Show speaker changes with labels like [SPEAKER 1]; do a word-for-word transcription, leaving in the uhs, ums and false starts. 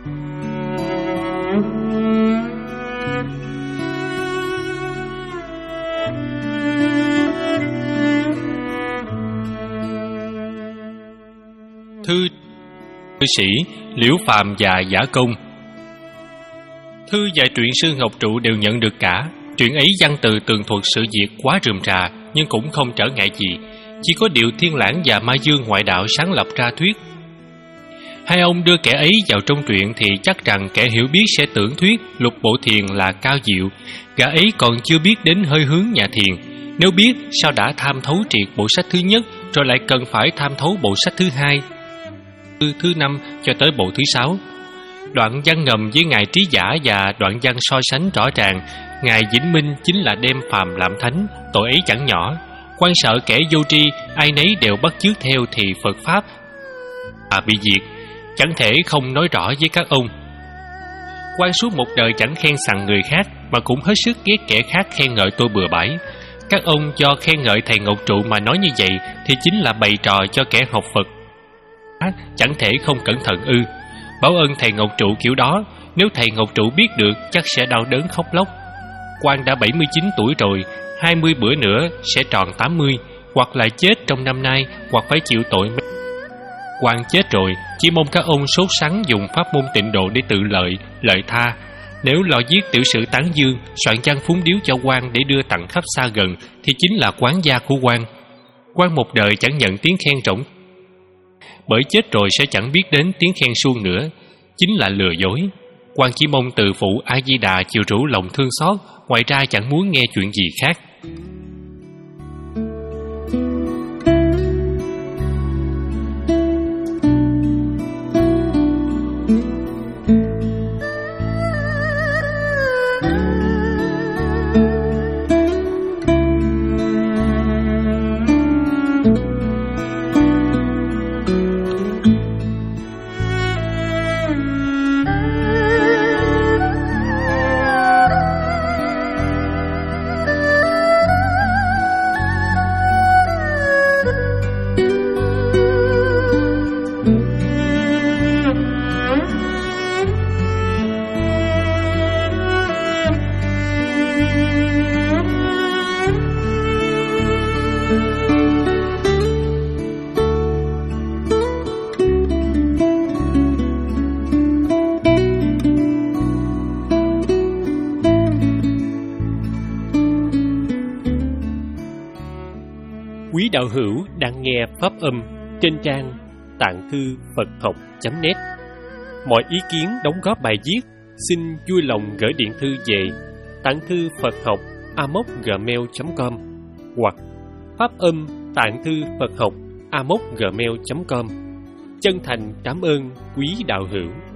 [SPEAKER 1] Thư thư sĩ Liễu Phàm và Giả Công. Thư và truyện Sư Ngọc Trụ đều nhận được cả. Truyện ấy văn từ tường thuật sự việc quá rườm rà, nhưng cũng không trở ngại gì. Chỉ có điều Thiên Lãng và Ma Dương ngoại đạo sáng lập ra thuyết. Hai ông đưa kẻ ấy vào trong truyện thì chắc rằng kẻ hiểu biết sẽ tưởng thuyết Lục Bộ Thiền là cao diệu. Gã ấy còn chưa biết đến hơi hướng nhà thiền. Nếu biết, sao đã tham thấu triệt bộ sách thứ nhất, rồi lại cần phải tham thấu bộ sách thứ hai, thứ, thứ năm cho tới bộ thứ sáu. Đoạn văn ngầm với Ngài Trí Giả và đoạn văn so sánh rõ ràng. Ngài Vĩnh Minh chính là đem phàm làm thánh, tội ấy chẳng nhỏ. Quan sợ kẻ vô tri, ai nấy đều bắt chước theo thì Phật Pháp à bị diệt. Chẳng thể không nói rõ với các ông. Quan suốt một đời chẳng khen sằng người khác, mà cũng hết sức ghét kẻ khác khen ngợi tôi bừa bãi. Các ông do khen ngợi thầy Ngọc Trụ mà nói như vậy thì chính là bày trò cho kẻ học Phật. Chẳng thể không cẩn thận ư? Báo ơn thầy Ngọc Trụ kiểu đó, nếu thầy Ngọc Trụ biết được chắc sẽ đau đớn khóc lóc. Quan đã bảy mươi chín tuổi rồi, hai mươi bữa nữa sẽ tròn tám mươi, hoặc là chết trong năm nay, hoặc phải chịu tội. Quan chết rồi, chỉ mong các ông sốt sắng dùng pháp môn tịnh độ để tự lợi, lợi tha. Nếu lo viết tiểu sử tán dương, soạn văn phúng điếu cho quan để đưa tặng khắp xa gần, thì chính là quán gia của quan. Quan một đời chẳng nhận tiếng khen rỗng, bởi chết rồi sẽ chẳng biết đến tiếng khen suông nữa, chính là lừa dối. Quan chỉ mong từ phụ A Di Đà chiều rủ lòng thương xót, ngoài ra chẳng muốn nghe chuyện gì khác. Quý đạo hữu đang nghe pháp âm trên trang tạng thư Phật học chấm net. Mọi ý kiến đóng góp bài viết xin vui lòng gửi điện thư về tạng thư Phật học a mốc gmail chấm com hoặc pháp âm tạng thư Phật học a mốc gmail chấm com. Chân thành cảm ơn quý đạo hữu.